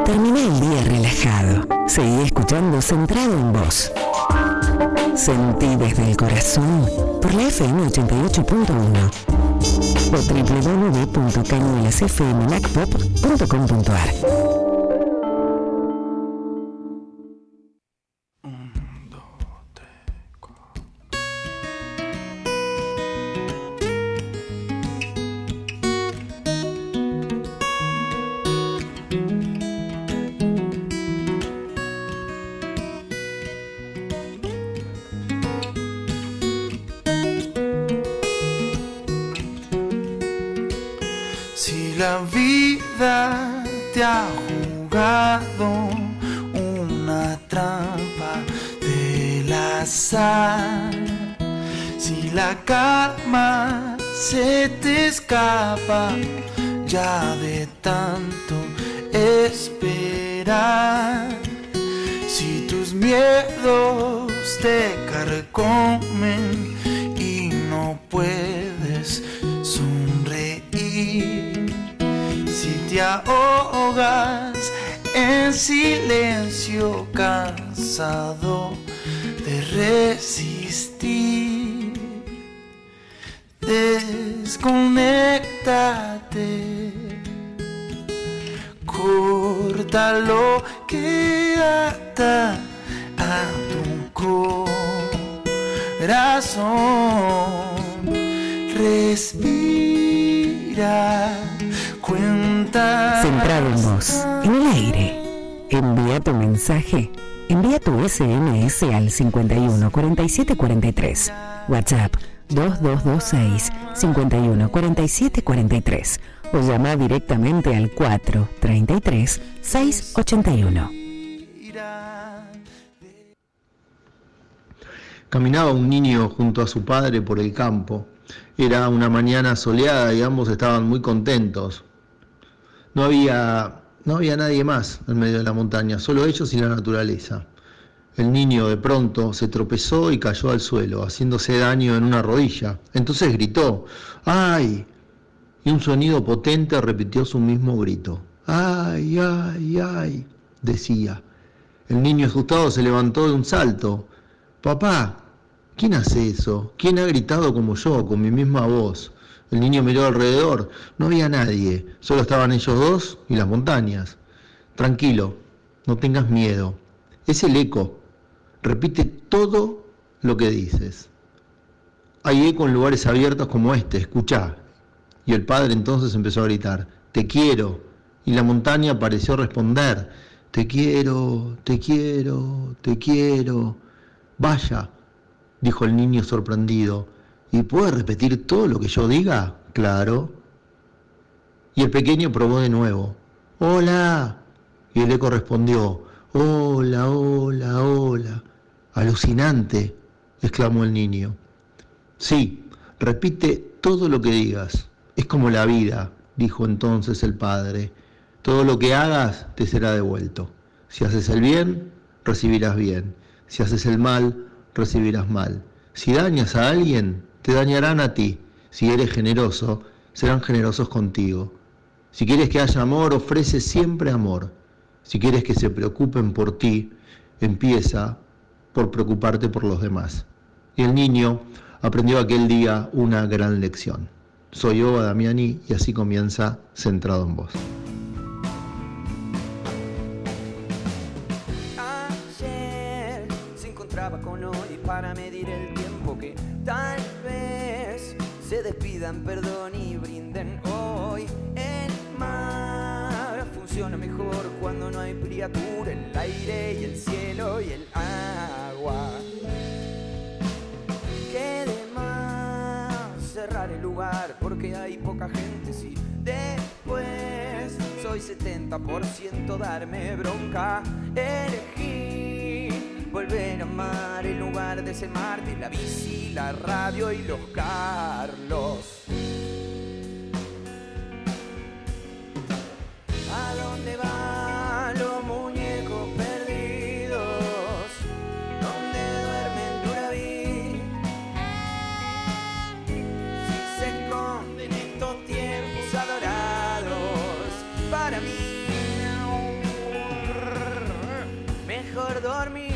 Termina el día relajado. Seguí escuchando Centrado en Vos. Sentí desde el corazón por la FM 88.1 o www.cañuelasfmlacpop.com.ar. La vida te ha jugado una trampa del azar. Si la calma se te escapa ya de tanto esperar. Si tus miedos te carcomen y no puedes sonreír. Si te ahogas en silencio, cansado de resistir, desconéctate, corta lo que ata a tu corazón, respira. Cuenta. Centrado en Vos, en el aire. Envía tu mensaje. Envía tu SMS al 51 47 43. WhatsApp 2226 51 47 43. O llama directamente al 433 681. Caminaba un niño junto a su padre por el campo. Era una mañana soleada y ambos estaban muy contentos. No había nadie más en medio de la montaña, solo ellos y la naturaleza. El niño de pronto se tropezó y cayó al suelo, haciéndose daño en una rodilla. Entonces gritó, ¡ay! Y un sonido potente repitió su mismo grito. ¡Ay, ay, ay!, decía. El niño asustado se levantó de un salto. ¡Papá! ¿Quién hace eso? ¿Quién ha gritado como yo, con mi misma voz? El niño miró alrededor. No había nadie, solo estaban ellos dos y las montañas. Tranquilo, no tengas miedo. Es el eco. Repite todo lo que dices. Hay eco en lugares abiertos como este, escuchá. Y el padre entonces empezó a gritar, te quiero. Y la montaña pareció responder, te quiero, te quiero, te quiero. Vaya, dijo el niño sorprendido. ¿Y puede repetir todo lo que yo diga? Claro. Y el pequeño probó de nuevo. ¡Hola! Y el eco respondió. ¡Hola, hola, hola! ¡Alucinante!, exclamó el niño. Sí, repite todo lo que digas. Es como la vida, dijo entonces el padre. Todo lo que hagas te será devuelto. Si haces el bien, recibirás bien. Si haces el mal, recibirás mal. Si dañas a alguien, te dañarán a ti. Si eres generoso, serán generosos contigo. Si quieres que haya amor, ofrece siempre amor. Si quieres que se preocupen por ti, empieza por preocuparte por los demás. Y el niño aprendió aquel día una gran lección. Soy Ova Damiani y así comienza Centrado en Vos. Ayer se encontraba con hoy para medir el tiempo que tal vez se despidan, perdón y brinden hoy. El mar funciona mejor cuando no hay criatura, el aire y el cielo y el agua. Que de más cerrar el lugar porque hay poca gente, si después soy 70% darme bronca, elegí volver a amar en lugar de ser Marte, la bici, la radio y los Carlos. ¿A dónde van los muñecos perdidos? ¿Dónde duermen Duraví? Si se esconden estos tiempos adorados para mí. mejor dormir.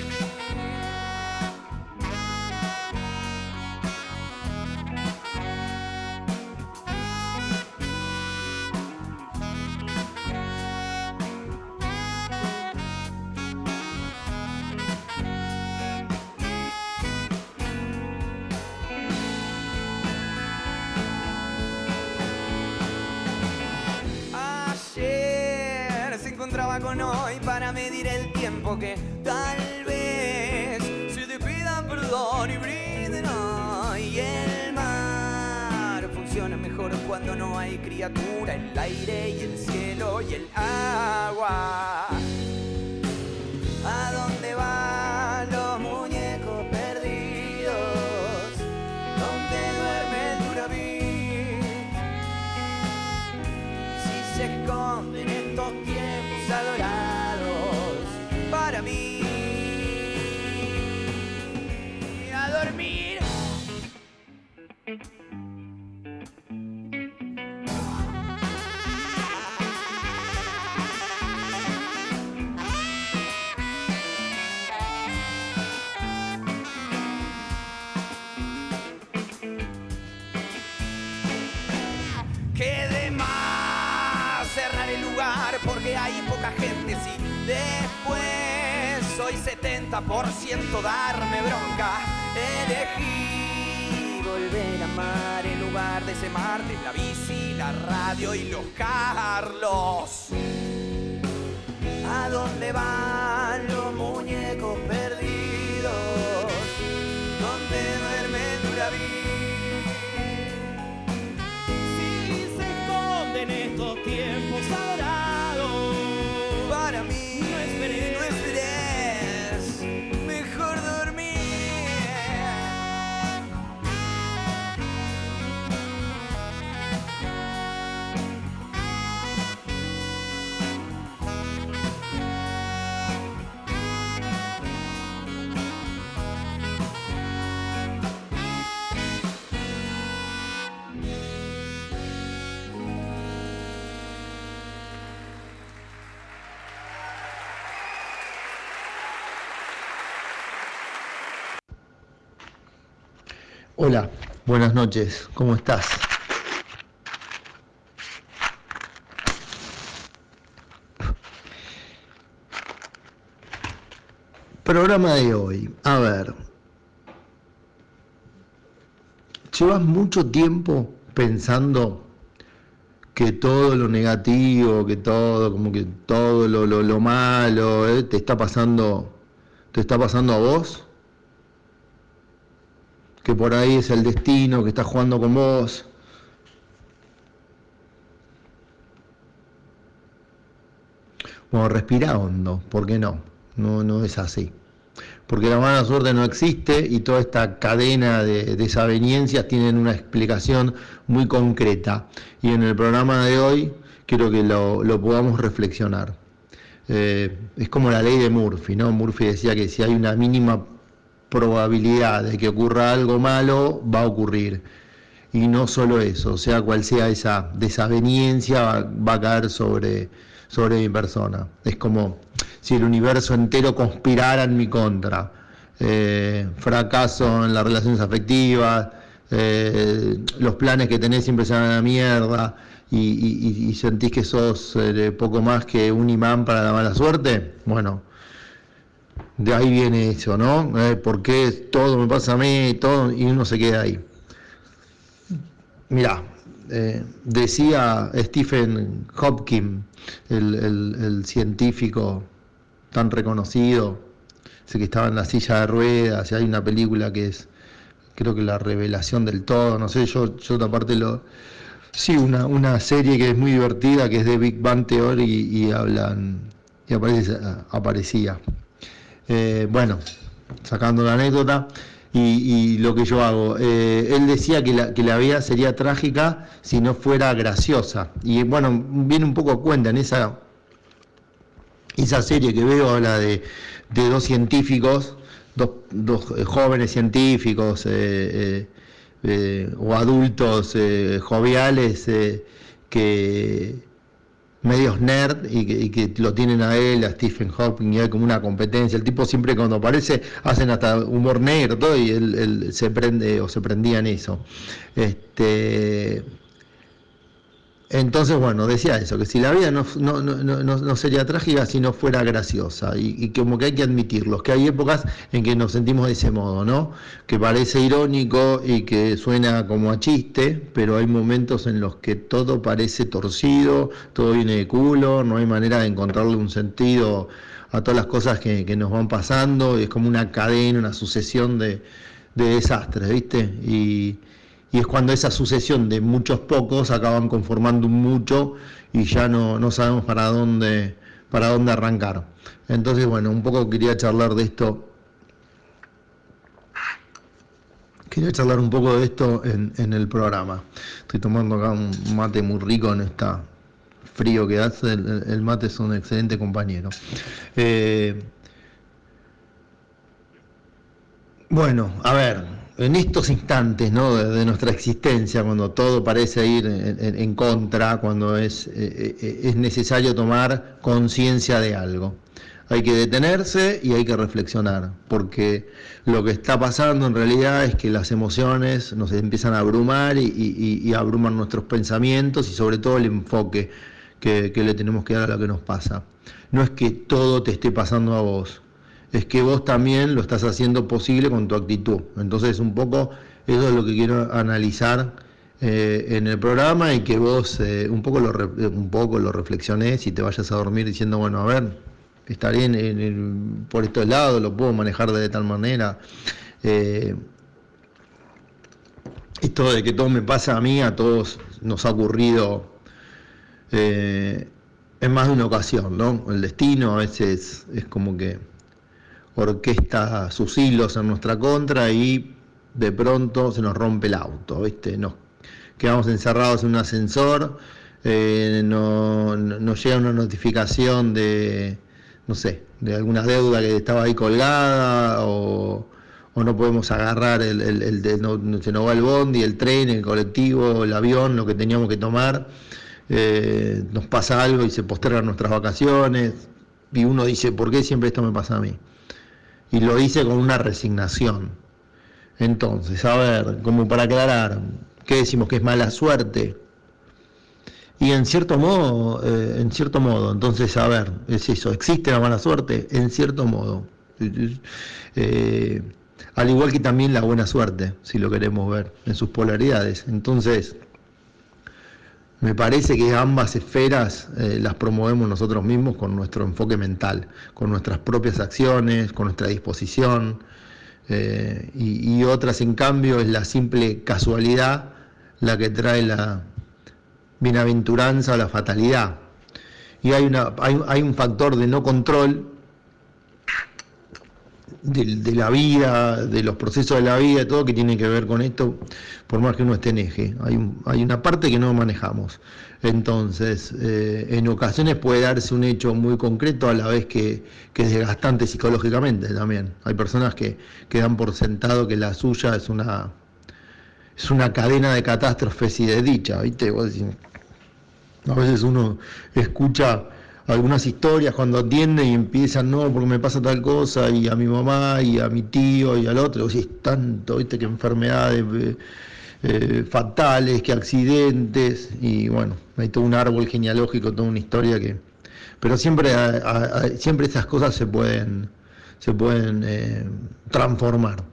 Con hoy para medir el tiempo que tal vez se te pidan perdón y brinden hoy. El mar funciona mejor cuando no hay criatura, el aire y el cielo y el agua. ¿A dónde van los muñecos perdidos? ¿Dónde duerme el Duravit? Si se esconden estos tiempos adorados para mí, a dormir. Quede más cerrar el lugar porque hay poca gente, sí. Después soy 70% darme bronca. Elegí volver a amar en lugar de ese martes, la bici, la radio y los Carlos. ¿A dónde van los muñecos perdidos? ¿Dónde duerme Duravit? En estos tiempos adorados para mí, no esperes, mejor dormir. Hola, buenas noches, ¿cómo estás? Programa de hoy, a ver, llevas mucho tiempo pensando que todo lo negativo, que todo, como que todo lo malo, te está pasando a vos. Que por ahí es el destino que está jugando con vos. Bueno, respira hondo, ¿por qué no? No es así. Porque la mala suerte no existe y toda esta cadena de desavenencias tienen una explicación muy concreta. Y en el programa de hoy quiero que lo podamos reflexionar. Es como la ley de Murphy, ¿no? Murphy decía que si hay una mínima probabilidad de que ocurra algo malo, va a ocurrir. Y no solo eso, sea cual sea esa desaveniencia, va a caer sobre mi persona. Es como si el universo entero conspirara en mi contra. Fracaso en las relaciones afectivas, los planes que tenés siempre se van a la mierda, y sentís que sos poco más que un imán para la mala suerte. Bueno, de ahí viene eso, ¿no? ¿Por qué todo me pasa a mí todo? Y uno se queda ahí. Mirá, decía Stephen Hawking, el científico tan reconocido, ese que estaba en la silla de ruedas, y hay una película que es, creo que La Revelación del Todo, no sé, yo aparte sí, una serie que es muy divertida, que es de Big Bang Theory, y aparecía. Bueno, sacando la anécdota y lo que yo hago, él decía que la vida sería trágica si no fuera graciosa, y bueno, viene un poco a cuenta en esa serie que veo, habla de dos científicos, dos jóvenes científicos o adultos joviales que medios nerd y que lo tienen a él, a Stephen Hawking, y hay como una competencia. El tipo siempre cuando aparece hacen hasta humor negro, todo, y él se prende o se prendía en eso. Entonces, bueno, decía eso, que si la vida no sería trágica si no fuera graciosa, y como que hay que admitirlo, que hay épocas en que nos sentimos de ese modo, ¿no? Que parece irónico y que suena como a chiste, pero hay momentos en los que todo parece torcido, todo viene de culo, no hay manera de encontrarle un sentido a todas las cosas que nos van pasando, y es como una cadena, una sucesión de desastres, ¿viste? Y es cuando esa sucesión de muchos pocos acaban conformando un mucho y ya no sabemos para dónde arrancar. Entonces, bueno, un poco quería charlar de esto. Quería charlar un poco de esto en el programa. Estoy tomando acá un mate muy rico en esta frío que hace. El mate es un excelente compañero. Bueno, a ver. En estos instantes, ¿no?, de nuestra existencia, cuando todo parece ir en contra, cuando es necesario tomar conciencia de algo, hay que detenerse y hay que reflexionar, porque lo que está pasando en realidad es que las emociones nos empiezan a abrumar y abruman nuestros pensamientos y sobre todo el enfoque que le tenemos que dar a lo que nos pasa. No es que todo te esté pasando a vos, es que vos también lo estás haciendo posible con tu actitud. Entonces, un poco eso es lo que quiero analizar en el programa, y que vos un poco lo reflexionés y te vayas a dormir diciendo, bueno, a ver, estaré por estos lados, lo puedo manejar de tal manera. Esto de que todo me pasa a mí, a todos nos ha ocurrido en más de una ocasión, ¿no? El destino a veces es como que orquesta sus hilos en nuestra contra y de pronto se nos rompe el auto, ¿viste? Nos quedamos encerrados en un ascensor, nos llega una notificación de, no sé, de alguna deuda que estaba ahí colgada, o no podemos agarrar se nos va el bondi, el tren, el colectivo, el avión, lo que teníamos que tomar, nos pasa algo y se postergan nuestras vacaciones, y uno dice, ¿por qué siempre esto me pasa a mí? Y lo hice con una resignación. Entonces, a ver, como para aclarar, ¿qué decimos? ¿Que es mala suerte? Y en cierto modo, entonces, a ver, es eso, ¿existe la mala suerte? En cierto modo. Al igual que también la buena suerte, si lo queremos ver, en sus polaridades. Entonces, me parece que ambas esferas las promovemos nosotros mismos con nuestro enfoque mental, con nuestras propias acciones, con nuestra disposición, y otras, en cambio, es la simple casualidad la que trae la bienaventuranza o la fatalidad. Y hay un factor de no control de la vida, de los procesos de la vida, todo, que tiene que ver con esto, por más que uno esté en eje. Hay una parte que no manejamos. Entonces, en ocasiones puede darse un hecho muy concreto, a la vez que es desgastante psicológicamente también. Hay personas que dan por sentado que la suya es una cadena de catástrofes y de dicha, ¿viste? A veces uno escucha algunas historias cuando atiende y empiezan, no, porque me pasa tal cosa, y a mi mamá, y a mi tío, y al otro, y es tanto, ¿viste? Que enfermedades fatales, que accidentes, y bueno, hay todo un árbol genealógico, toda una historia que... Pero siempre esas cosas se pueden transformar.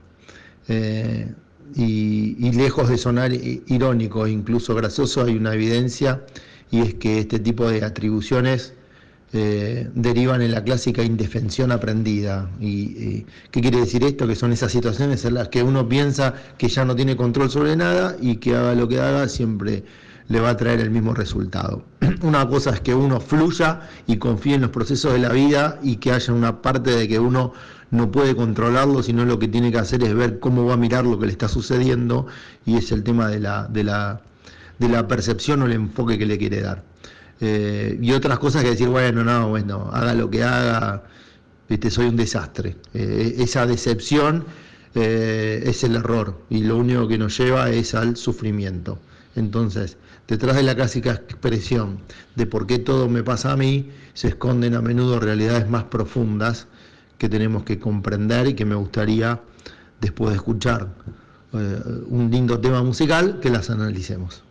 Y lejos de sonar irónico e incluso gracioso, hay una evidencia, y es que este tipo de atribuciones derivan en la clásica indefensión aprendida. ¿Y qué quiere decir esto? Que son esas situaciones en las que uno piensa que ya no tiene control sobre nada, y que haga lo que haga siempre le va a traer el mismo resultado. Una cosa es que uno fluya y confíe en los procesos de la vida, y que haya una parte de que uno no puede controlarlo, sino lo que tiene que hacer es ver cómo va a mirar lo que le está sucediendo, y es el tema de la percepción o el enfoque que le quiere dar. Y otras cosas que decir, bueno, haga lo que haga, soy un desastre. Esa decepción es el error, y lo único que nos lleva es al sufrimiento. Entonces, detrás de la clásica expresión de por qué todo me pasa a mí, se esconden a menudo realidades más profundas que tenemos que comprender y que me gustaría, después de escuchar un lindo tema musical, que las analicemos.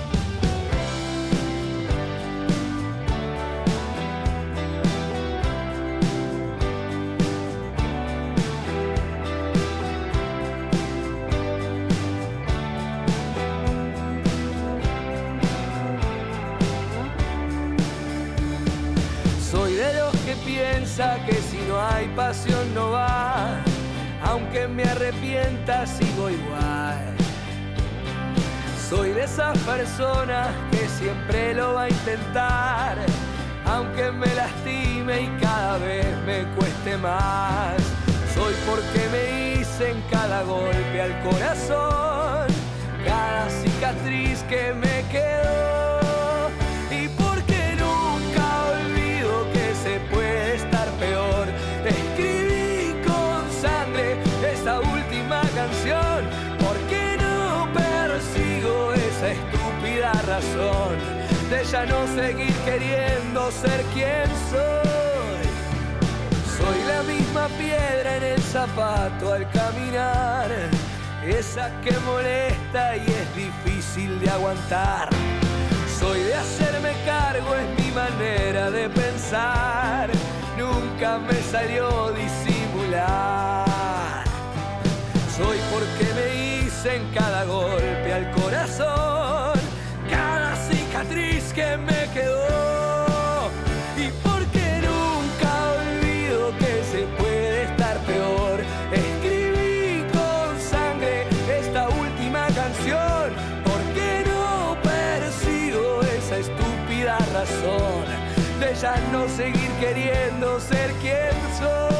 Que si no hay pasión no va, aunque me arrepienta sigo igual. Soy de esas personas que siempre lo va a intentar, aunque me lastime y cada vez me cueste más. Soy porque me hice en cada golpe al corazón, cada cicatriz que me quedó. Y porque nunca olvido que se puede estar peor. Escribí con sangre esta última canción, porque no persigo esa estúpida razón de ya no seguir queriendo ser quien soy. Soy la misma piedra en el zapato al caminar, esa que molesta y es difícil de aguantar. Soy de hacerme cargo, es mi manera de pensar, nunca me salió disimular. Soy porque me hice en cada golpe al corazón, cada cicatriz que me quedó. Y porque nunca olvido que se puede estar peor. Escribí con sangre esta última canción, porque no persigo esa estúpida razón de ya no seguir queriendo ser quien soy.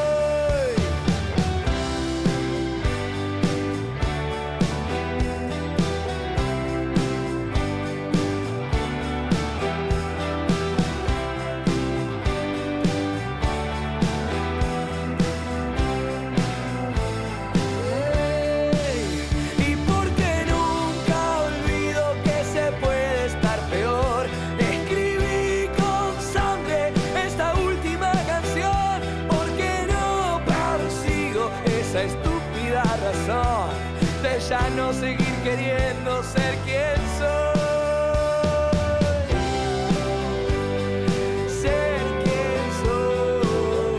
Ya no seguir queriendo ser quien soy. Ser quien soy.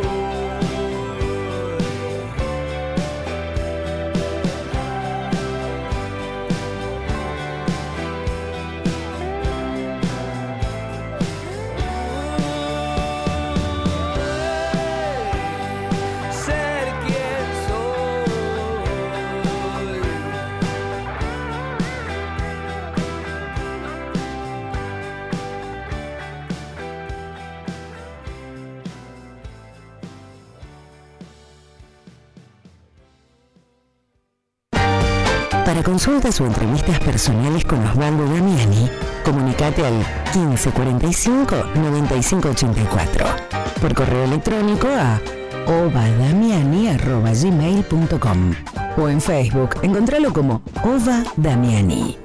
Ser quien soy. Para consultas o entrevistas personales con Osvaldo Damiani, comunicate al 1545 9584. Por correo electrónico a ovadamiani@gmail.com o en Facebook, encontralo como Ova Damiani.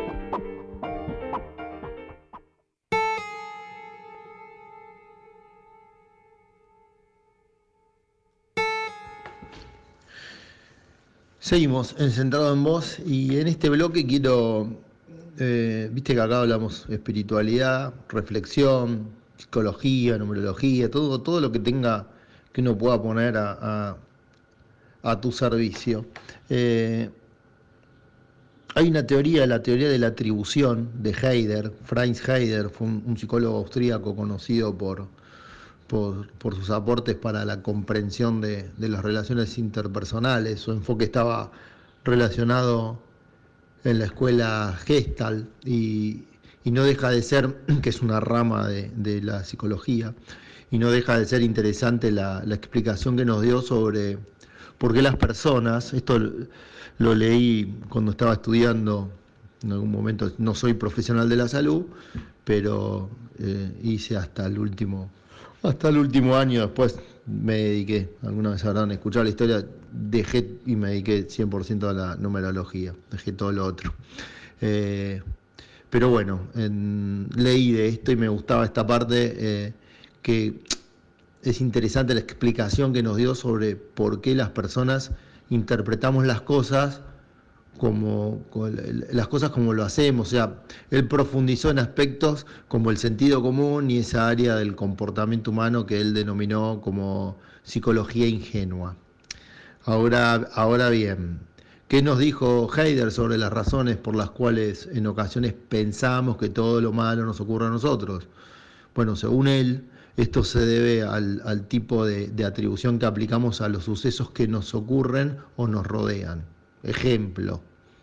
Seguimos en Centrado en Vos y en este bloque quiero, viste que acá hablamos espiritualidad, reflexión, psicología, numerología, todo lo que tenga, que uno pueda poner a tu servicio. Hay una teoría, la teoría de la atribución de Heider. Franz Heider fue un psicólogo austríaco conocido por sus aportes para la comprensión de las relaciones interpersonales. Su enfoque estaba relacionado en la escuela Gestalt y no deja de ser, que es una rama de la psicología, y no deja de ser interesante la explicación que nos dio sobre por qué las personas, esto lo leí cuando estaba estudiando, en algún momento, no soy profesional de la salud, pero hice hasta el último año. Después me dediqué, alguna vez habrán escuchado la historia, dejé y me dediqué 100% a la numerología, dejé todo lo otro. Pero bueno, leí de esto y me gustaba esta parte, que es interesante la explicación que nos dio sobre por qué las personas interpretamos las cosas como lo hacemos. O sea, él profundizó en aspectos como el sentido común y esa área del comportamiento humano que él denominó como psicología ingenua. Ahora bien, ¿qué nos dijo Heidegger sobre las razones por las cuales en ocasiones pensamos que todo lo malo nos ocurre a nosotros? Bueno, según él, esto se debe al tipo de atribución que aplicamos a los sucesos que nos ocurren o nos rodean. Ejemplo,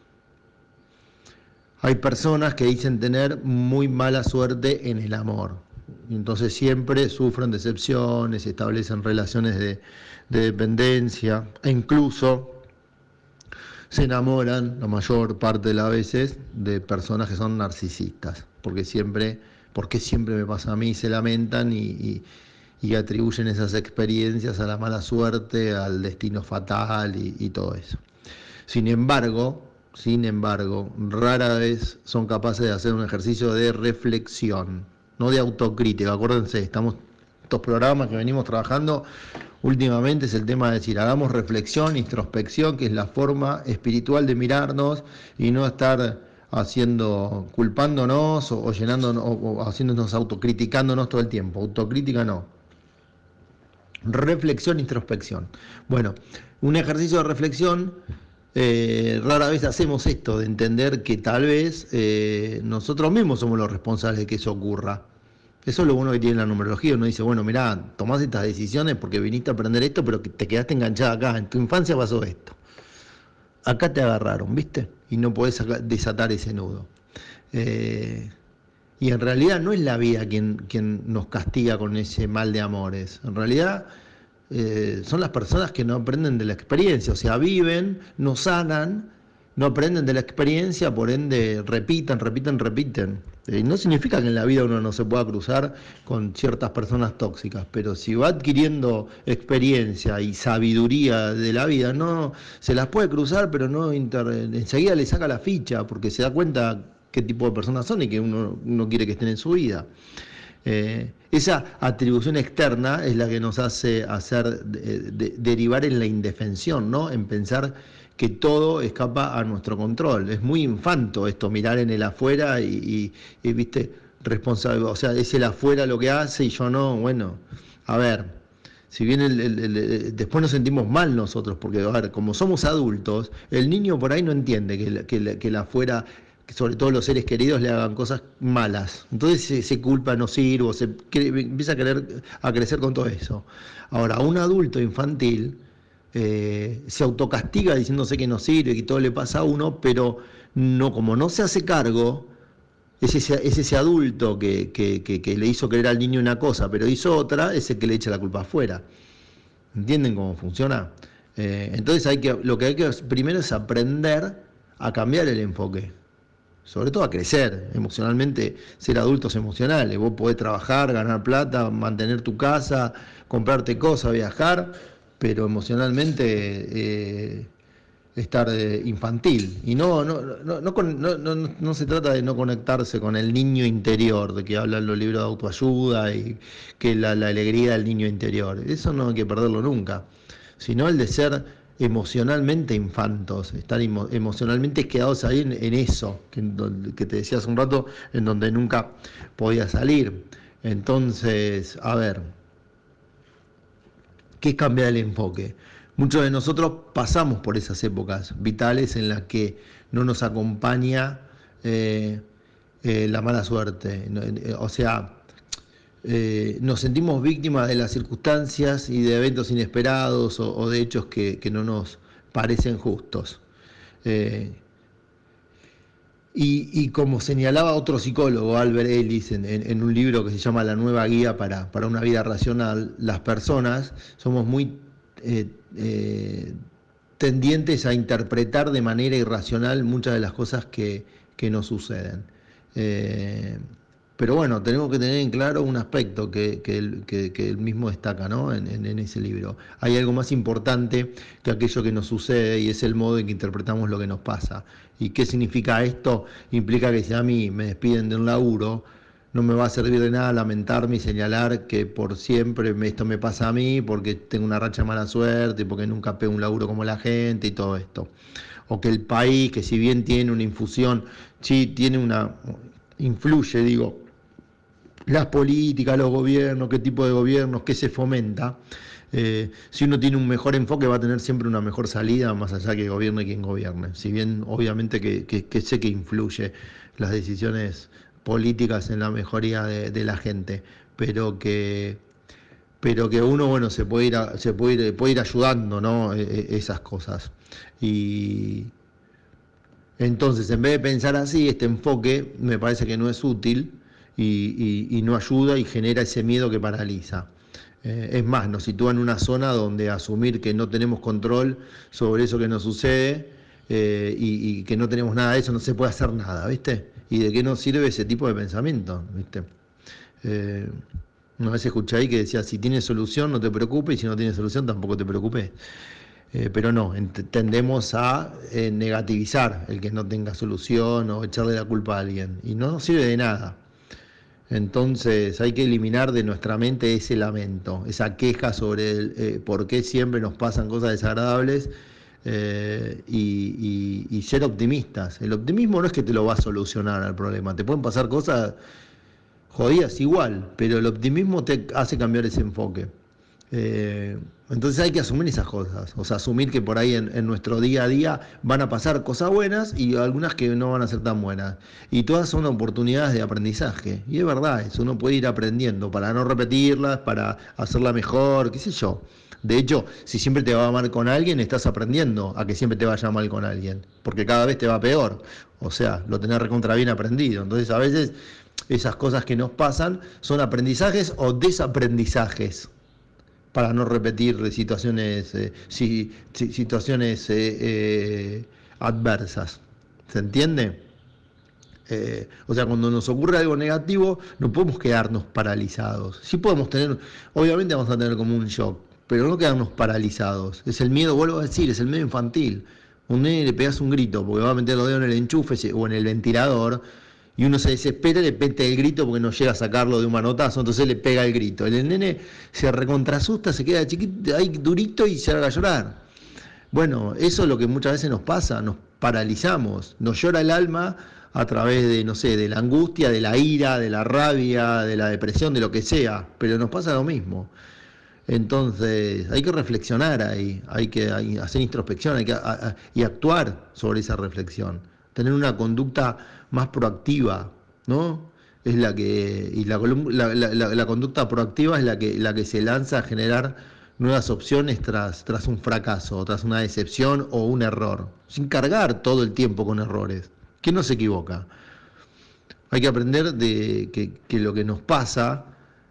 hay personas que dicen tener muy mala suerte en el amor. Entonces siempre sufren decepciones, establecen relaciones de dependencia e incluso se enamoran la mayor parte de las veces de personas que son narcisistas, ¿por qué siempre me pasa a mí? Se lamentan y atribuyen esas experiencias a la mala suerte, al destino fatal y todo eso. Sin embargo, rara vez son capaces de hacer un ejercicio de reflexión, no de autocrítica. Acuérdense, estos programas que venimos trabajando últimamente es el tema de decir, hagamos reflexión, introspección, que es la forma espiritual de mirarnos y no estar culpándonos o llenándonos o haciéndonos autocriticándonos todo el tiempo. Autocrítica no. Reflexión, introspección. Bueno, un ejercicio de reflexión, rara vez hacemos esto de entender que tal vez nosotros mismos somos los responsables de que eso ocurra. Eso es lo bueno que tiene la numerología. Uno dice, bueno, mirá, tomás estas decisiones porque viniste a aprender esto, pero que te quedaste enganchada acá. En tu infancia pasó esto. Acá te agarraron, ¿viste? Y no podés desatar ese nudo. Y en realidad no es la vida quien nos castiga con ese mal de amores. En realidad son las personas que no aprenden de la experiencia. O sea, viven, no sanan, no aprenden de la experiencia, por ende repiten. No significa que en la vida uno no se pueda cruzar con ciertas personas tóxicas, pero si va adquiriendo experiencia y sabiduría de la vida, no se las puede cruzar, pero enseguida le saca la ficha, porque se da cuenta qué tipo de personas son y que uno no quiere que estén en su vida. Esa atribución externa es la que nos hace derivar en la indefensión, ¿no? En pensar que todo escapa a nuestro control. Es muy infanto esto, mirar en el afuera y viste, responsable, o sea, es el afuera lo que hace y yo no. Bueno, a ver, si bien después nos sentimos mal nosotros, porque a ver, como somos adultos, el niño por ahí no entiende que el afuera, que sobre todo los seres queridos, le hagan cosas malas. Entonces se culpa, no sirvo, empieza a crecer con todo eso. Ahora, un adulto infantil se autocastiga diciéndose que no sirve, que todo le pasa a uno, pero no, como no se hace cargo, es ese adulto que le hizo creer al niño una cosa, pero hizo otra, es el que le echa la culpa afuera. ¿Entienden cómo funciona? Entonces lo que hay que primero es aprender a cambiar el enfoque, sobre todo a crecer emocionalmente, ser adultos emocionales. Vos podés trabajar, ganar plata, mantener tu casa, comprarte cosas, viajar, pero emocionalmente estar infantil. Y no se trata de no conectarse con el niño interior, de que hablan los libros de autoayuda y que la alegría del niño interior. Eso no hay que perderlo nunca, sino el de ser emocionalmente infantos, estar emocionalmente quedados ahí en eso, que te decía hace un rato, en donde nunca podía salir. Entonces, a ver, ¿qué es cambiar el enfoque? Muchos de nosotros pasamos por esas épocas vitales en las que no nos acompaña la mala suerte. O sea, nos sentimos víctimas de las circunstancias y de eventos inesperados o de hechos que no nos parecen justos. Y como señalaba otro psicólogo, Albert Ellis, en un libro que se llama La nueva guía para una vida racional, las personas somos muy tendientes a interpretar de manera irracional muchas de las cosas que nos suceden. Pero bueno, tenemos que tener en claro un aspecto que él mismo destaca, ¿no? en ese libro. Hay algo más importante que aquello que nos sucede y es el modo en que interpretamos lo que nos pasa. ¿Y qué significa esto? Implica que si a mí me despiden de un laburo, no me va a servir de nada lamentarme y señalar que por siempre esto me pasa a mí, porque tengo una racha de mala suerte, porque nunca pego un laburo como la gente y todo esto. O que el país, que si bien tiene una infusión, sí tiene influye, digo, las políticas, los gobiernos, qué tipo de gobiernos, qué se fomenta. Si uno tiene un mejor enfoque va a tener siempre una mejor salida, más allá que gobierne quien gobierne. Si bien obviamente que sé que influye las decisiones políticas en la mejoría de la gente, pero que uno, bueno, puede ir ayudando, ¿no? Esas cosas. Y entonces, en vez de pensar así, este enfoque me parece que no es útil y no ayuda y genera ese miedo que paraliza. Es más, nos sitúa en una zona donde asumir que no tenemos control sobre eso que nos sucede y que no tenemos nada de eso, no se puede hacer nada, ¿viste? ¿Y de qué nos sirve ese tipo de pensamiento? ¿Viste? Una vez escuché ahí que decía, si tienes solución no te preocupes y si no tienes solución tampoco te preocupes. Pero no, tendemos a negativizar el que no tenga solución o echarle la culpa a alguien y no nos sirve de nada. Entonces hay que eliminar de nuestra mente ese lamento, esa queja sobre por qué siempre nos pasan cosas desagradables y ser optimistas. El optimismo no es que te lo va a solucionar al problema, te pueden pasar cosas jodidas igual, pero el optimismo te hace cambiar ese enfoque. Entonces hay que asumir esas cosas, o sea, asumir que por ahí en nuestro día a día van a pasar cosas buenas y algunas que no van a ser tan buenas. Y todas son oportunidades de aprendizaje. Y es verdad eso, uno puede ir aprendiendo para no repetirlas, para hacerla mejor, qué sé yo. De hecho, si siempre te va mal con alguien, estás aprendiendo a que siempre te vaya mal con alguien, porque cada vez te va peor. O sea, lo tenés recontra bien aprendido. Entonces a veces esas cosas que nos pasan son aprendizajes o desaprendizajes, para no repetir situaciones adversas. ¿Se entiende? O sea, cuando nos ocurre algo negativo, no podemos quedarnos paralizados. Sí podemos obviamente vamos a tener como un shock, pero no quedarnos paralizados. Es el miedo, vuelvo a decir, es el miedo infantil. Un nene le pegas un grito porque va a meter los dedos en el enchufe o en el ventilador, y uno se desespera y le pete el grito porque no llega a sacarlo de un manotazo, entonces le pega el grito. El nene se recontrasusta, se queda chiquito, ahí durito y se larga a llorar. Bueno, eso es lo que muchas veces nos pasa, nos paralizamos, nos llora el alma a través de, no sé, de la angustia, de la ira, de la rabia, de la depresión, de lo que sea, pero nos pasa lo mismo. Entonces hay que reflexionar ahí, hay que hacer introspección y actuar sobre esa reflexión, tener una conducta más proactiva, ¿no? Es la conducta proactiva es la que se lanza a generar nuevas opciones tras un fracaso, tras una decepción o un error, sin cargar todo el tiempo con errores. ¿Quién no se equivoca? Hay que aprender de que lo que nos pasa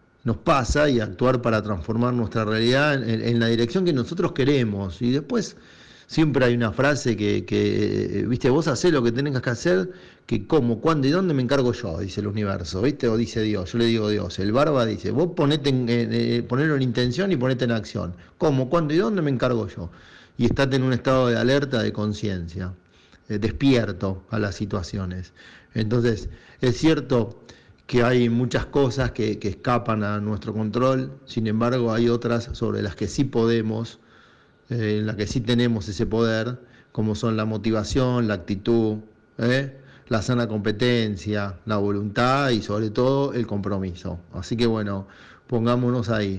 y actuar para transformar nuestra realidad en la dirección que nosotros queremos. Y después siempre hay una frase que viste, vos hacés lo que tenés que hacer, que cómo, cuándo y dónde me encargo yo, dice el universo, ¿viste? O dice Dios, yo le digo Dios. El Barba dice, vos ponelo en intención y ponete en acción. ¿Cómo, cuándo y dónde me encargo yo? Y estate en un estado de alerta, de conciencia, despierto a las situaciones. Entonces, es cierto que hay muchas cosas que escapan a nuestro control, sin embargo hay otras sobre las que sí podemos, en las que sí tenemos ese poder, como son la motivación, la actitud, la sana competencia, la voluntad y sobre todo el compromiso. Así que bueno, pongámonos ahí.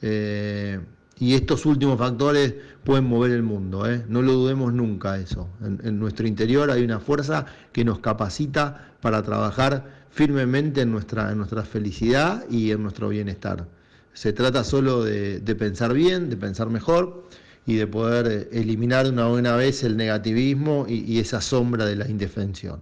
Y estos últimos factores pueden mover el mundo, no lo dudemos nunca eso. En nuestro interior hay una fuerza que nos capacita para trabajar firmemente en nuestra felicidad y en nuestro bienestar. Se trata solo de pensar bien, de pensar mejor y de poder eliminar de una buena vez el negativismo y esa sombra de la indefensión.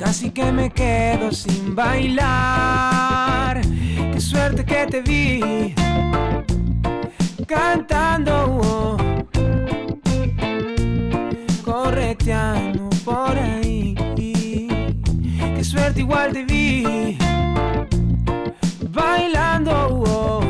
Casi que me quedo sin bailar. Qué suerte que te vi cantando, correteando por ahí. Qué suerte igual te vi bailando.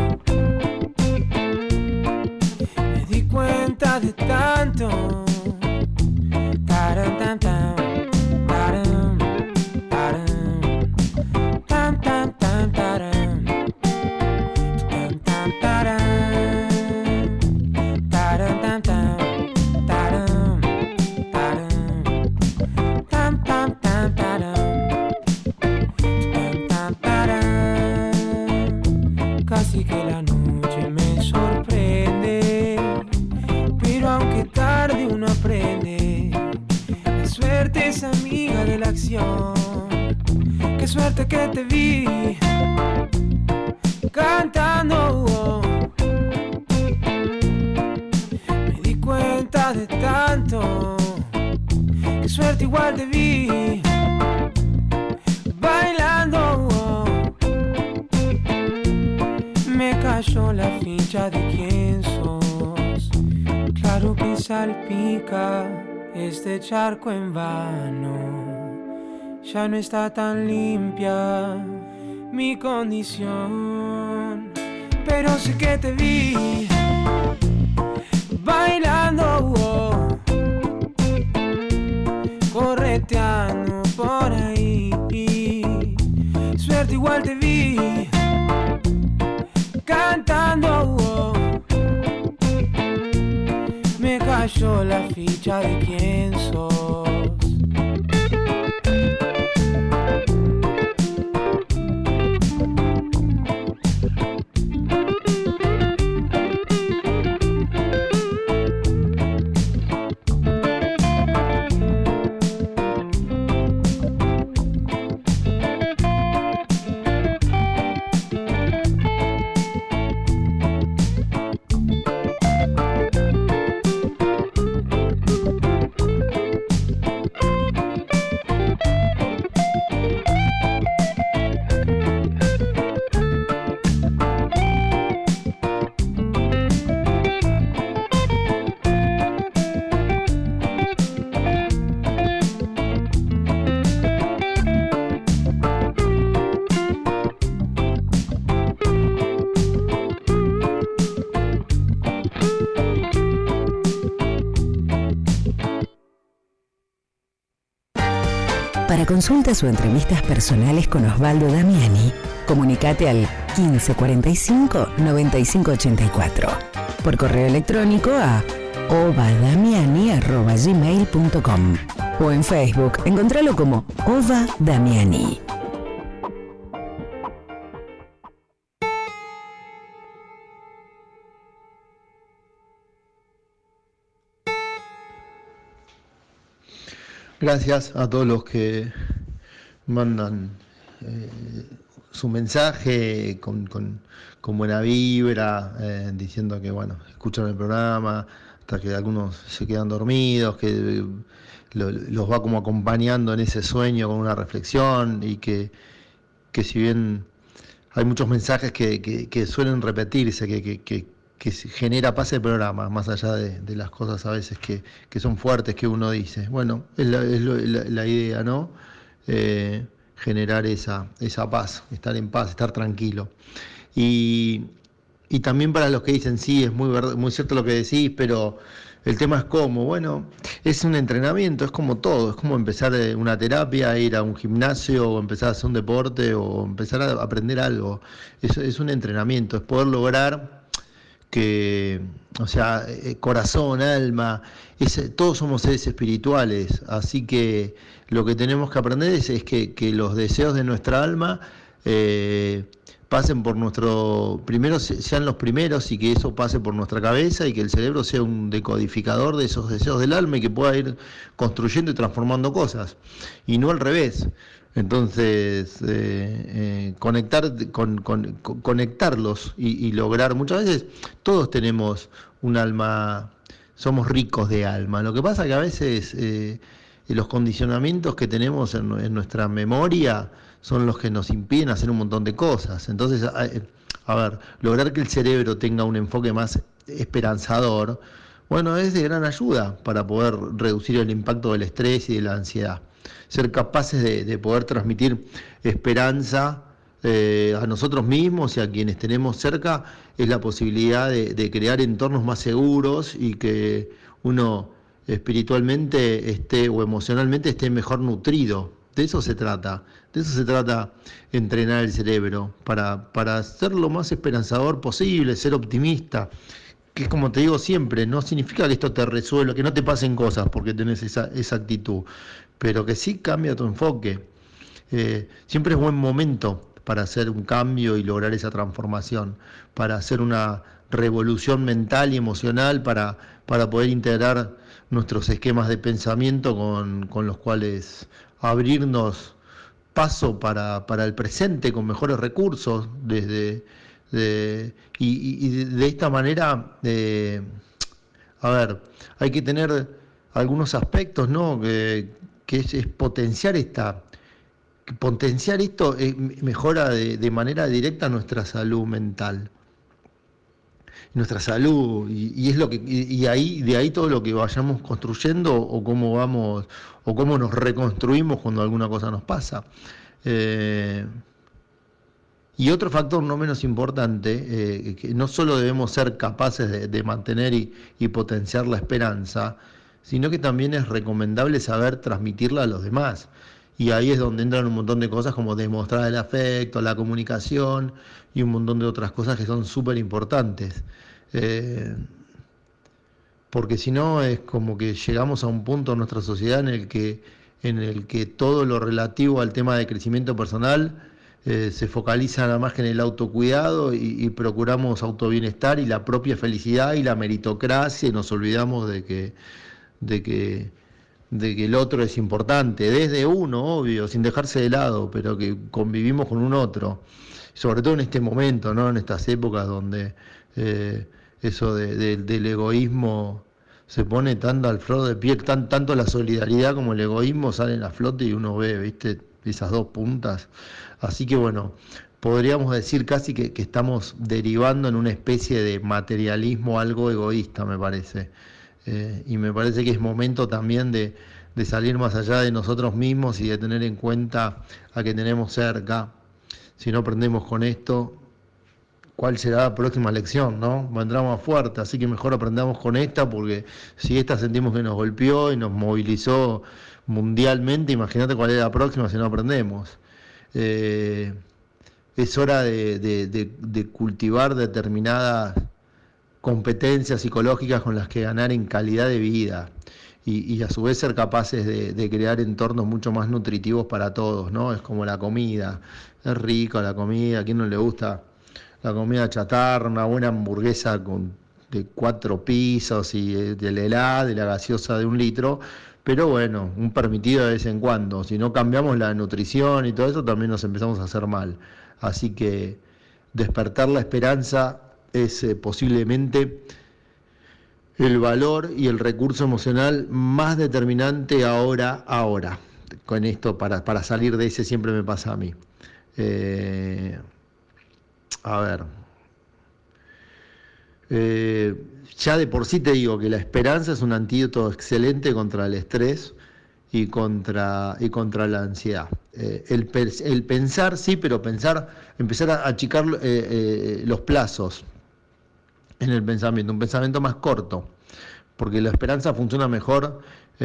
Me di cuenta de tanto. Taran, tan, tan, taran, taran, tan, tan, tan, taran, tan, tan, taran, taran, tan, tan, taran, taran, tan, tan, tan, taran, tan, tan, taran. Casi que la noche me sorprende, pero aunque tarde uno aprende. La suerte es amiga de la acción. Qué suerte que te vi cantando. Me di cuenta de tanto. Qué suerte igual te vi bailando. Me cayó la ficha de quién sos. Claro que salpica este charco en vano. Ya no está tan limpia mi condición, pero sé que te vi bailando, correteando por ahí. Suerte igual te vi cantando. Me cayó la ficha de quién sos. Para consultas o entrevistas personales con Osvaldo Damiani, comunicate al 1545 9584. Por correo electrónico a ovadamiani@gmail.com o en Facebook, encontralo como Ova Damiani. Gracias a todos los que mandan su mensaje con buena vibra, diciendo que bueno, escuchan el programa, hasta que algunos se quedan dormidos, que los va como acompañando en ese sueño con una reflexión, y que si bien hay muchos mensajes que suelen repetirse, que genera paz el programa, más allá de las cosas a veces que son fuertes que uno dice. Bueno, es la idea, ¿no? Generar esa paz, estar en paz, estar tranquilo. Y también para los que dicen, sí, es muy cierto lo que decís, pero el tema es cómo. Bueno, es un entrenamiento, es como todo, es como empezar una terapia, ir a un gimnasio, o empezar a hacer un deporte, o empezar a aprender algo. Es un entrenamiento, es poder lograr que, o sea, corazón, alma, todos somos seres espirituales, así que lo que tenemos que aprender es que los deseos de nuestra alma pasen por primero sean los primeros, y que eso pase por nuestra cabeza, y que el cerebro sea un decodificador de esos deseos del alma, y que pueda ir construyendo y transformando cosas, y no al revés. Entonces, conectarlos y lograr, muchas veces todos tenemos un alma, somos ricos de alma. Lo que pasa que a veces los condicionamientos que tenemos en nuestra memoria son los que nos impiden hacer un montón de cosas. Entonces, a ver, lograr que el cerebro tenga un enfoque más esperanzador, bueno, es de gran ayuda para poder reducir el impacto del estrés y de la ansiedad. Ser capaces de poder transmitir esperanza a nosotros mismos y a quienes tenemos cerca es la posibilidad de crear entornos más seguros y que uno espiritualmente o emocionalmente esté mejor nutrido. De eso se trata entrenar el cerebro para ser lo más esperanzador posible, ser optimista, que es como te digo siempre, no significa que esto te resuelva, que no te pasen cosas porque tenés esa actitud, pero que sí cambia tu enfoque. Siempre es buen momento para hacer un cambio y lograr esa transformación, para hacer una revolución mental y emocional, para poder integrar nuestros esquemas de pensamiento con los cuales abrirnos paso para el presente con mejores recursos, y de esta manera, a ver, hay que tener algunos aspectos, ¿no? Que es potenciar esto mejora de manera directa nuestra salud mental, nuestra salud, y es lo que de ahí todo lo que vayamos construyendo o cómo nos reconstruimos cuando alguna cosa nos pasa. Y otro factor no menos importante, que no solo debemos ser capaces de mantener y potenciar la esperanza, sino que también es recomendable saber transmitirla a los demás. Y ahí es donde entran un montón de cosas como demostrar el afecto, la comunicación y un montón de otras cosas que son súper importantes. Porque si no es como que llegamos a un punto en nuestra sociedad en el que todo lo relativo al tema de crecimiento personal se focaliza nada más que en el autocuidado y procuramos autobienestar y la propia felicidad y la meritocracia, y nos olvidamos de que el otro es importante, desde uno, obvio, sin dejarse de lado, pero que convivimos con un otro, sobre todo en este momento, ¿no? En estas épocas donde eso del egoísmo se pone tanto al flor de piel, tanto la solidaridad como el egoísmo salen a flote y uno ve, ¿viste?, esas dos puntas. Así que bueno, podríamos decir casi que estamos derivando en una especie de materialismo algo egoísta, me parece. Y me parece que es momento también de salir más allá de nosotros mismos y de tener en cuenta a que tenemos cerca. Si no aprendemos con esto, ¿cuál será la próxima lección, no? Vendrá más fuerte, así que mejor aprendamos con esta, porque si esta sentimos que nos golpeó y nos movilizó mundialmente, imagínate cuál es la próxima si no aprendemos. Es hora de cultivar determinadas competencias psicológicas con las que ganar en calidad de vida y a su vez ser capaces de crear entornos mucho más nutritivos para todos, ¿no? Es como la comida, es rica la comida, ¿a quién no le gusta la comida chatarra, una buena hamburguesa de 4 pisos y del helado, de la gaseosa de 1 litro? Pero bueno, un permitido de vez en cuando. Si no cambiamos la nutrición y todo eso, también nos empezamos a hacer mal. Así que despertar la esperanza es posiblemente el valor y el recurso emocional más determinante ahora. Con esto, para salir de ese siempre me pasa a mí. A ver. Ya de por sí te digo que la esperanza es un antídoto excelente contra el estrés y contra la ansiedad. El pensar, sí, pero empezar a achicar los plazos en el pensamiento, un pensamiento más corto, porque la esperanza funciona mejor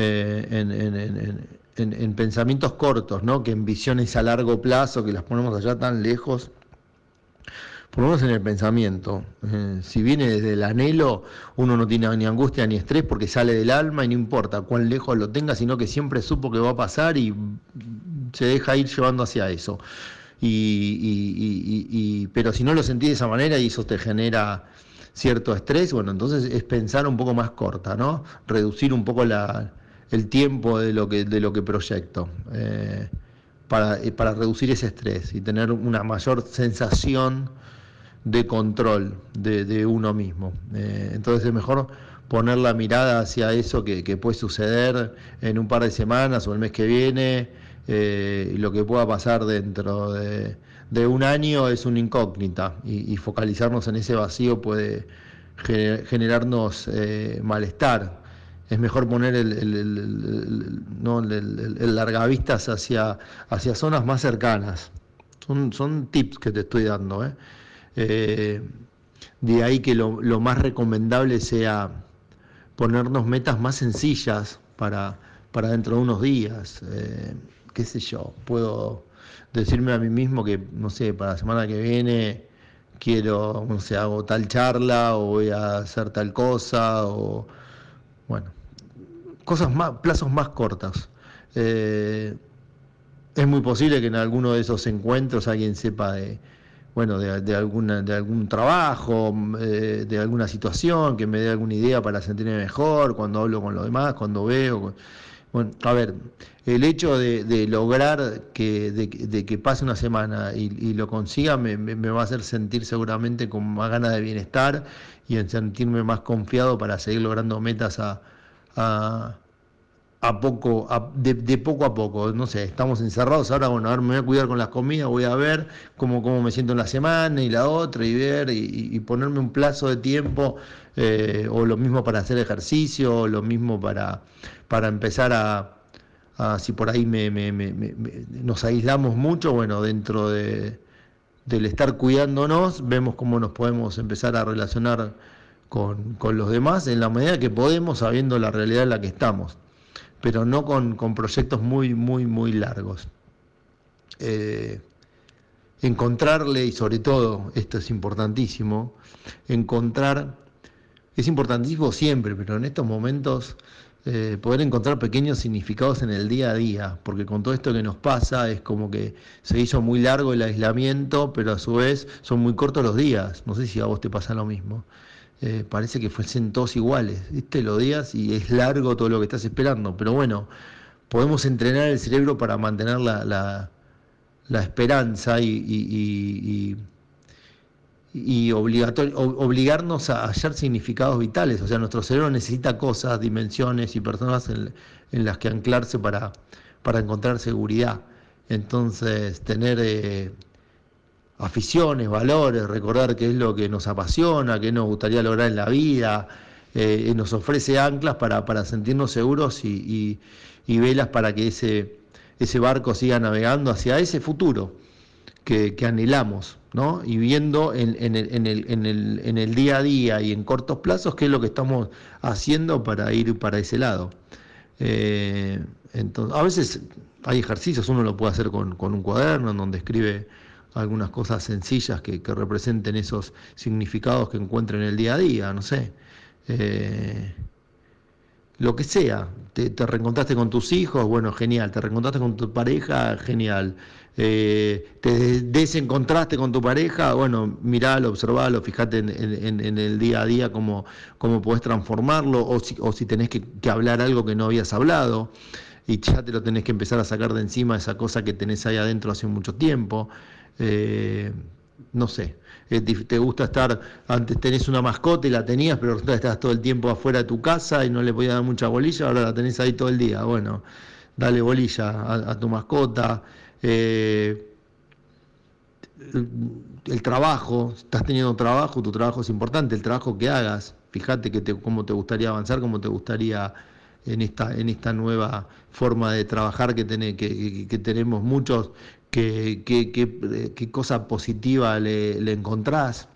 en pensamientos cortos, ¿no?, que en visiones a largo plazo, que las ponemos allá tan lejos. Por lo menos en el pensamiento, si viene desde el anhelo, uno no tiene ni angustia ni estrés porque sale del alma y no importa cuán lejos lo tenga, sino que siempre supo que va a pasar y se deja ir llevando hacia eso. Pero si no lo sentís de esa manera y eso te genera cierto estrés, bueno, entonces es pensar un poco más corta, ¿no? Reducir un poco el tiempo de lo que proyecto. Para reducir ese estrés y tener una mayor sensación de control de uno mismo. Entonces es mejor poner la mirada hacia eso que puede suceder en un par de semanas o el mes que viene, y lo que pueda pasar dentro de un año es una incógnita, y focalizarnos en ese vacío puede generarnos malestar. Es mejor poner el largavistas hacia zonas más cercanas. Son tips que te estoy dando. De ahí que lo más recomendable sea ponernos metas más sencillas para dentro de unos días. Qué sé yo, puedo decirme a mí mismo que, no sé, para la semana que viene quiero, no sé, hago tal charla o voy a hacer tal cosa, o bueno, plazos más cortos. Es muy posible que en alguno de esos encuentros alguien sepa de algún trabajo, de alguna situación, que me dé alguna idea para sentirme mejor cuando hablo con los demás, cuando veo. Bueno, a ver, el hecho de lograr de que pase una semana y lo consiga me va a hacer sentir seguramente con más ganas de bienestar y en sentirme más confiado para seguir logrando metas de poco a poco. No sé, estamos encerrados ahora, bueno, a ver, me voy a cuidar con las comidas, voy a ver cómo me siento en la semana y la otra, y ver y ponerme un plazo de tiempo, o lo mismo para hacer ejercicio, o lo mismo para empezar a si por ahí nos aislamos mucho, bueno, dentro del estar cuidándonos, vemos cómo nos podemos empezar a relacionar con los demás en la medida que podemos, sabiendo la realidad en la que estamos, pero no con proyectos muy, muy, muy largos. Encontrarle, y sobre todo, esto es importantísimo, es importantísimo siempre, pero en estos momentos, poder encontrar pequeños significados en el día a día, porque con todo esto que nos pasa es como que se hizo muy largo el aislamiento, pero a su vez son muy cortos los días. No sé si a vos te pasa lo mismo. Parece que fuesen todos iguales, ¿viste? Los días, y es largo todo lo que estás esperando, pero bueno, podemos entrenar el cerebro para mantener la esperanza y obligarnos a hallar significados vitales. O sea, nuestro cerebro necesita cosas, dimensiones y personas en las que anclarse para encontrar seguridad. Entonces, tener aficiones, valores, recordar qué es lo que nos apasiona, qué nos gustaría lograr en la vida, nos ofrece anclas para sentirnos seguros y velas para que ese barco siga navegando hacia ese futuro que anhelamos, ¿no? Y viendo en el día a día y en cortos plazos qué es lo que estamos haciendo para ir para ese lado. Entonces, a veces hay ejercicios, uno lo puede hacer con un cuaderno en donde escribe algunas cosas sencillas que representen esos significados que encuentre en el día a día, no sé. Lo que sea, te reencontraste con tus hijos, bueno, genial, te reencontraste con tu pareja, genial, te desencontraste con tu pareja, bueno, miralo, observalo, fíjate en el día a día cómo podés transformarlo, o si tenés que hablar algo que no habías hablado, y ya te lo tenés que empezar a sacar de encima, esa cosa que tenés ahí adentro hace mucho tiempo. No sé, te gusta estar, antes tenés una mascota y la tenías, pero resulta que estás todo el tiempo afuera de tu casa y no le podías dar mucha bolilla, ahora la tenés ahí todo el día. Bueno, dale bolilla a tu mascota. El trabajo, estás teniendo trabajo, tu trabajo es importante, el trabajo que hagas, fíjate cómo te gustaría avanzar, cómo te gustaría en esta nueva forma de trabajar que tenemos muchos. ¿Qué cosa positiva le encontrás?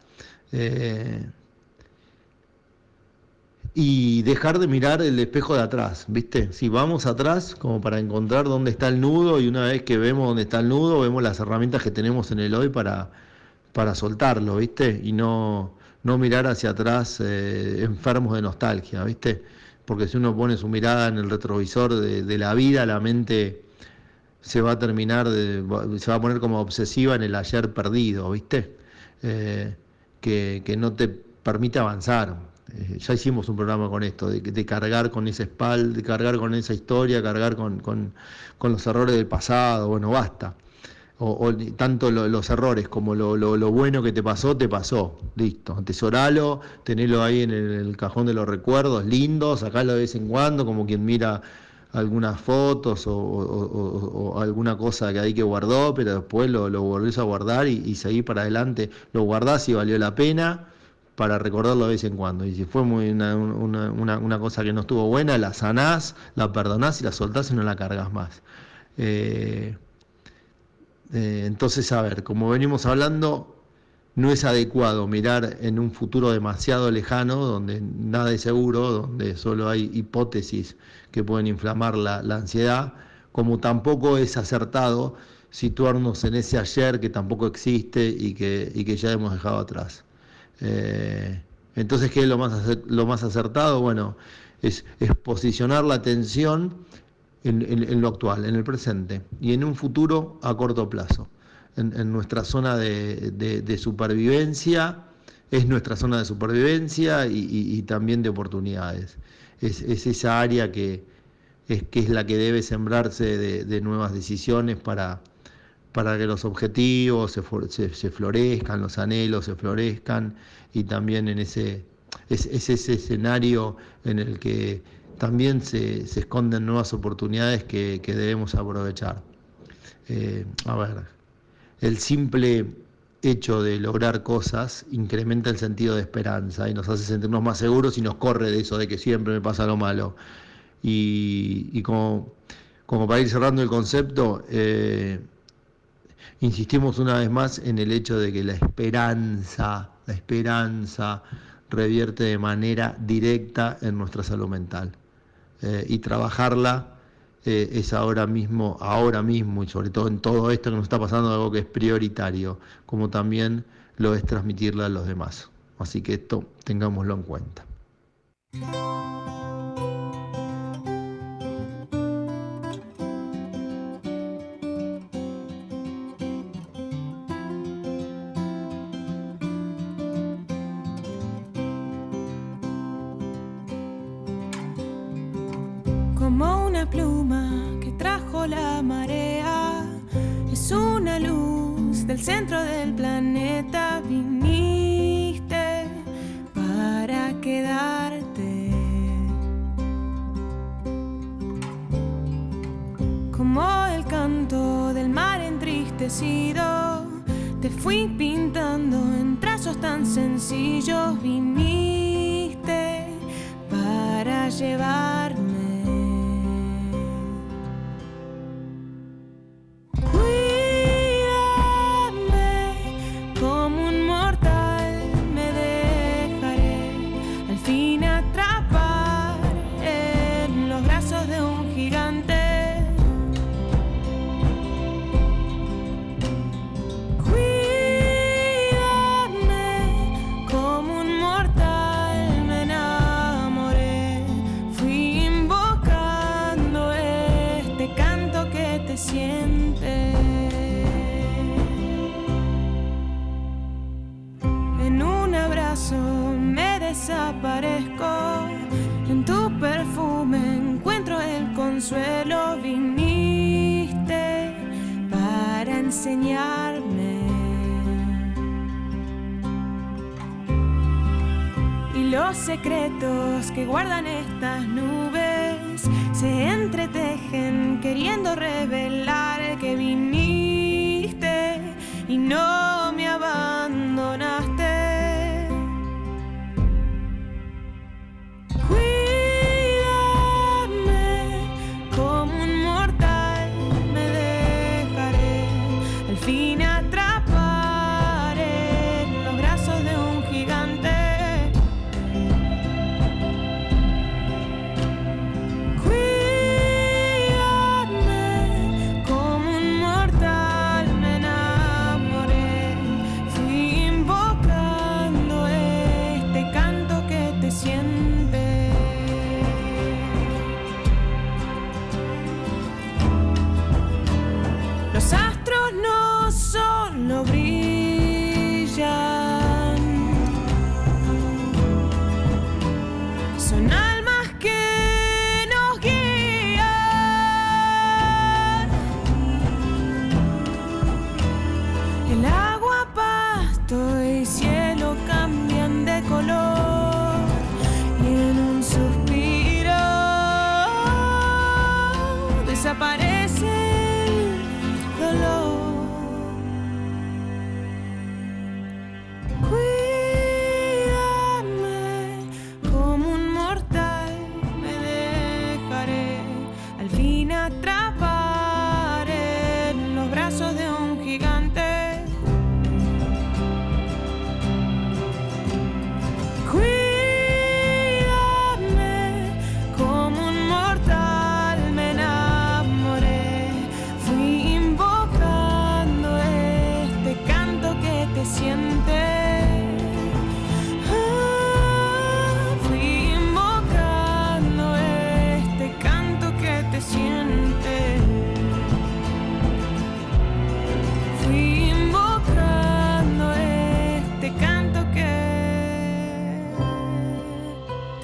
Y dejar de mirar el espejo de atrás, ¿viste? Si vamos atrás como para encontrar dónde está el nudo, y una vez que vemos dónde está el nudo, vemos las herramientas que tenemos en el hoy para soltarlo, ¿viste? Y no mirar hacia atrás enfermos de nostalgia, ¿viste? Porque si uno pone su mirada en el retrovisor de la vida, la mente se va a poner como obsesiva en el ayer perdido, ¿viste? Que no te permite avanzar. Ya hicimos un programa con esto, de cargar con esa espalda, de cargar con esa historia, cargar con los errores del pasado. Bueno, basta. o tanto los errores como lo bueno que te pasó, listo, atesoralo, tenelo ahí en el cajón de los recuerdos, lindo, sacalo de vez en cuando, como quien mira algunas fotos o alguna cosa que ahí que guardó, pero después lo volvés a guardar y seguís para adelante, lo guardás si valió la pena, para recordarlo de vez en cuando, y si fue una cosa que no estuvo buena, la sanás, la perdonás y la soltás y no la cargas más. Entonces, a ver, como venimos hablando, no es adecuado mirar en un futuro demasiado lejano, donde nada es seguro, donde solo hay hipótesis que pueden inflamar la ansiedad, como tampoco es acertado situarnos en ese ayer que tampoco existe y que ya hemos dejado atrás. Entonces, ¿qué es lo más acertado? Bueno, es posicionar la atención en lo actual, en el presente, y en un futuro a corto plazo. En nuestra zona de supervivencia, es nuestra zona de supervivencia y también de oportunidades. Es esa área que es la que debe sembrarse de nuevas decisiones para que los objetivos se florezcan, los anhelos se florezcan, y también en ese escenario en el que también se esconden nuevas oportunidades que debemos aprovechar. A ver, el simple hecho de lograr cosas incrementa el sentido de esperanza y nos hace sentirnos más seguros y nos corre de eso de que siempre me pasa lo malo. Y como para ir cerrando el concepto, insistimos una vez más en el hecho de que la esperanza revierte de manera directa en nuestra salud mental. Y trabajarla es ahora mismo, y sobre todo en todo esto que nos está pasando, algo que es prioritario, como también lo es transmitirla a los demás. Así que esto tengámoslo en cuenta. Como una pluma que trajo la marea, es una luz del centro del planeta. Viniste para quedarte. Como el canto del mar entristecido, te fui pintando en trazos tan sencillos. Viniste para llevarme. Desaparezco, en tu perfume encuentro el consuelo. Viniste para enseñarme, y los secretos que guardan estas nubes se entretejen queriendo revelar que viniste y no me abandonaste.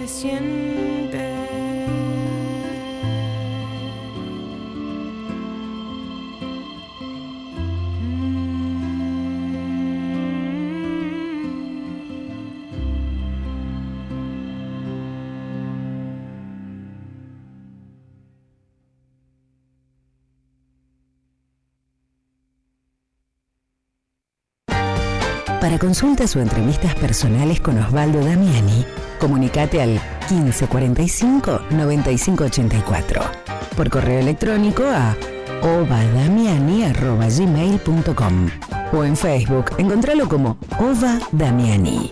se siente. Para consultas o entrevistas personales con Osvaldo Damiani, comunicate al 1545 9584. Por correo electrónico a ovadamiani@gmail.com o en Facebook, encontralo como Ova Damiani.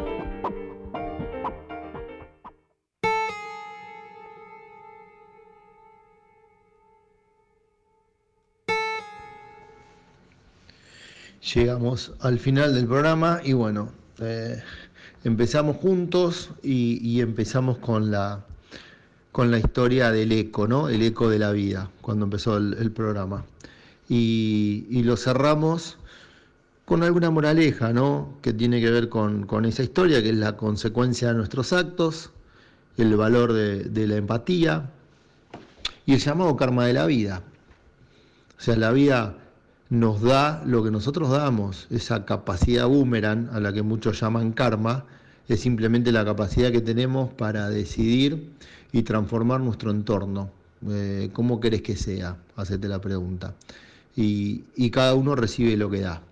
Llegamos al final del programa y bueno, empezamos juntos y empezamos con la historia del eco, ¿no? El eco de la vida, cuando empezó el programa. Y lo cerramos con alguna moraleja, ¿no? Que tiene que ver con esa historia, que es la consecuencia de nuestros actos, el valor de la empatía y el llamado karma de la vida. O sea, la vida nos da lo que nosotros damos, esa capacidad boomerang a la que muchos llaman karma, es simplemente la capacidad que tenemos para decidir y transformar nuestro entorno. ¿Cómo querés que sea? Hacete la pregunta. Y cada uno recibe lo que da.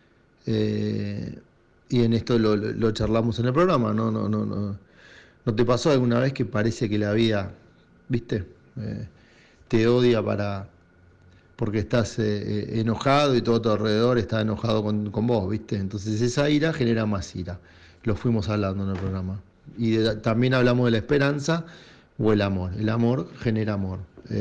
Y en esto lo charlamos en el programa, ¿No te pasó alguna vez que parece que la vida, viste, te odia porque estás enojado y todo a tu alrededor está enojado con vos, ¿viste? Entonces esa ira genera más ira. Lo fuimos hablando en el programa. Y también hablamos de la esperanza o el amor. El amor genera amor.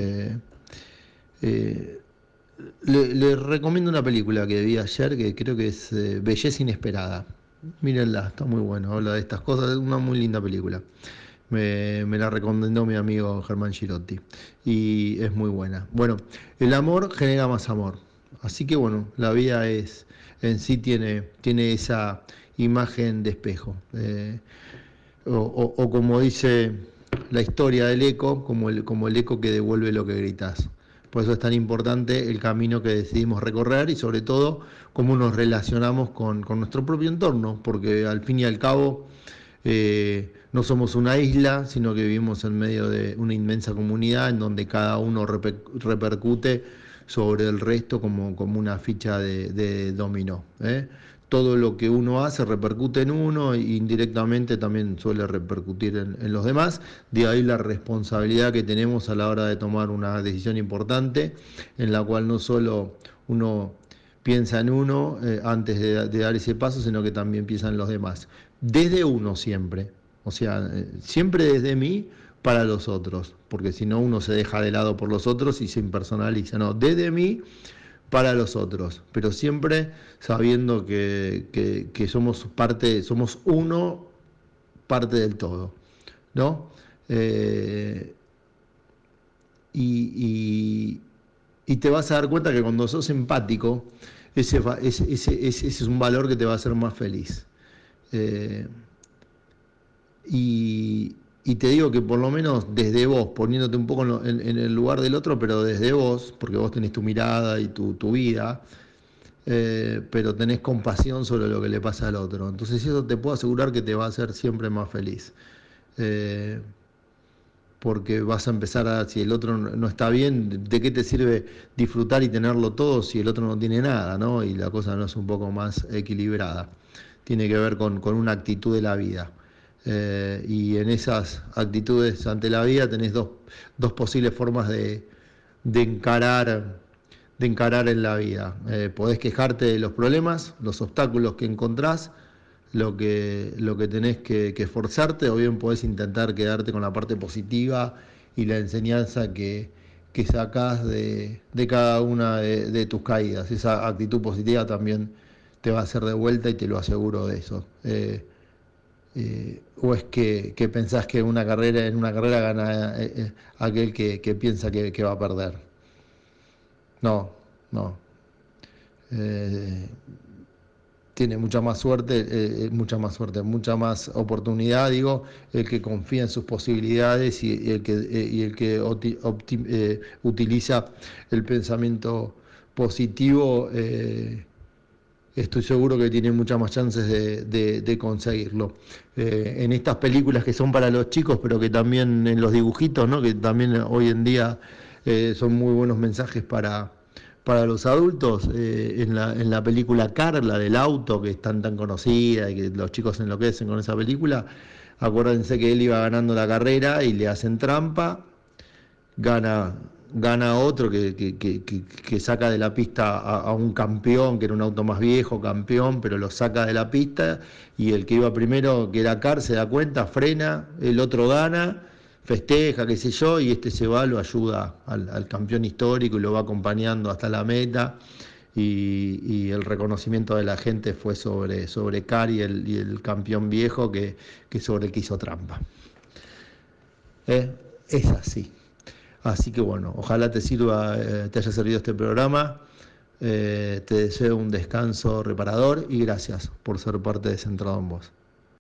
Le recomiendo una película que vi ayer que creo que es Belleza Inesperada. Mírenla, está muy bueno, habla de estas cosas, es una muy linda película. Me la recomendó mi amigo Germán Girotti y es muy buena. Bueno, el amor genera más amor. Así que bueno, la vida en sí tiene esa imagen de espejo. O como dice la historia del eco, como el eco que devuelve lo que gritas. Por eso es tan importante el camino que decidimos recorrer y sobre todo cómo nos relacionamos con nuestro propio entorno, porque al fin y al cabo no somos una isla, sino que vivimos en medio de una inmensa comunidad en donde cada uno repercute sobre el resto como una ficha de dominó. Todo lo que uno hace repercute en uno e indirectamente también suele repercutir en los demás. De ahí la responsabilidad que tenemos a la hora de tomar una decisión importante, en la cual no solo uno piensa en uno antes de dar ese paso, sino que también piensa en los demás. Desde uno siempre, o sea, siempre desde mí para los otros, porque si no uno se deja de lado por los otros y se impersonaliza. No, desde mí para los otros, pero siempre sabiendo que somos parte, somos uno, parte del todo, ¿no? Y te vas a dar cuenta que cuando sos empático, ese es un valor que te va a hacer más feliz. Y te digo que por lo menos desde vos, poniéndote un poco en el lugar del otro, pero desde vos, porque vos tenés tu mirada y tu vida, pero tenés compasión sobre lo que le pasa al otro. Entonces eso te puedo asegurar que te va a hacer siempre más feliz. Porque vas a empezar si el otro no está bien, ¿de qué te sirve disfrutar y tenerlo todo si el otro no tiene nada, ¿no? Y la cosa no es un poco más equilibrada. Tiene que ver con una actitud de la vida. Y en esas actitudes ante la vida tenés dos posibles formas de encarar en la vida. Podés quejarte de los problemas, los obstáculos que encontrás, lo que tenés que esforzarte, o bien podés intentar quedarte con la parte positiva y la enseñanza que sacás de cada una de tus caídas. Esa actitud positiva también te va a hacer de vuelta y te lo aseguro de eso. ¿O es que pensás que en una carrera gana aquel que piensa que va a perder? No. tiene mucha más oportunidad, digo, el que confía en sus posibilidades y el que utiliza el pensamiento positivo. Estoy seguro que tiene muchas más chances de conseguirlo. En estas películas que son para los chicos, pero que también en los dibujitos, ¿no? Que también hoy en día son muy buenos mensajes para los adultos, en la película Car, la del auto, que es tan conocida y que los chicos enloquecen con esa película, acuérdense que él iba ganando la carrera y le hacen trampa, gana otro que saca de la pista a un campeón, que era un auto más viejo, campeón, pero lo saca de la pista, y el que iba primero, que era Car, se da cuenta, frena, el otro gana, festeja, qué sé yo, y este se va, lo ayuda al campeón histórico y lo va acompañando hasta la meta, y el reconocimiento de la gente fue sobre Car y el campeón viejo que sobre el que hizo trampa. Es así. Así que bueno, ojalá te haya servido este programa. Te deseo un descanso reparador y gracias por ser parte de Centrado en Vos.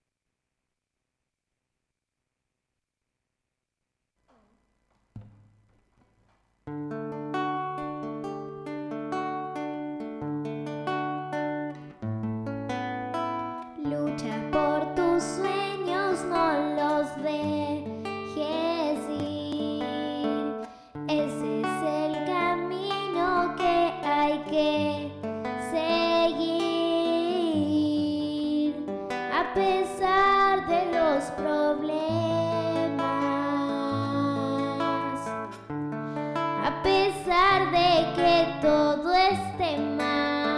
Lucha por tus sueños, no los dejes ir. Ese es el camino que hay que seguir. A pesar de los problemas, a pesar de que todo esté mal.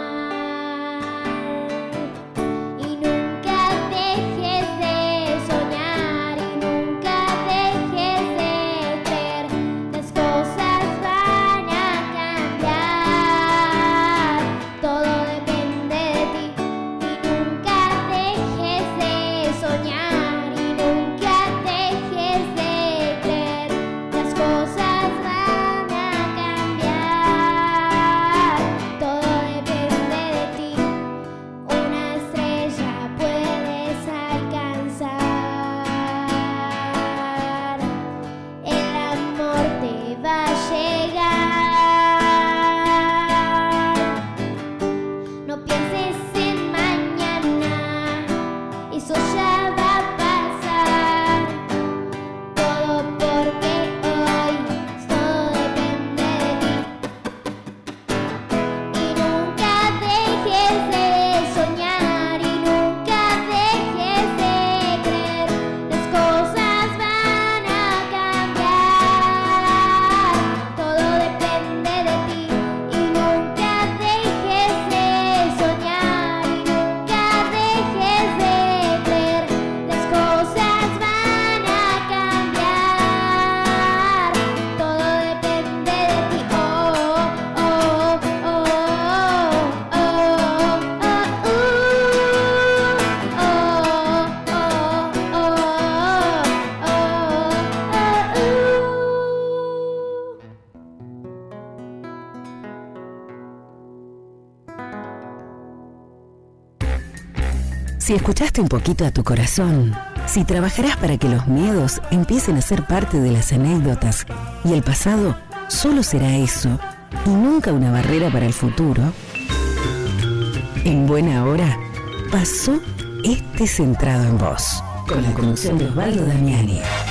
Si escuchaste un poquito a tu corazón, si trabajarás para que los miedos empiecen a ser parte de las anécdotas y el pasado solo será eso y nunca una barrera para el futuro, en buena hora pasó este Centrado en Vos, con la conducción de Osvaldo Damiani.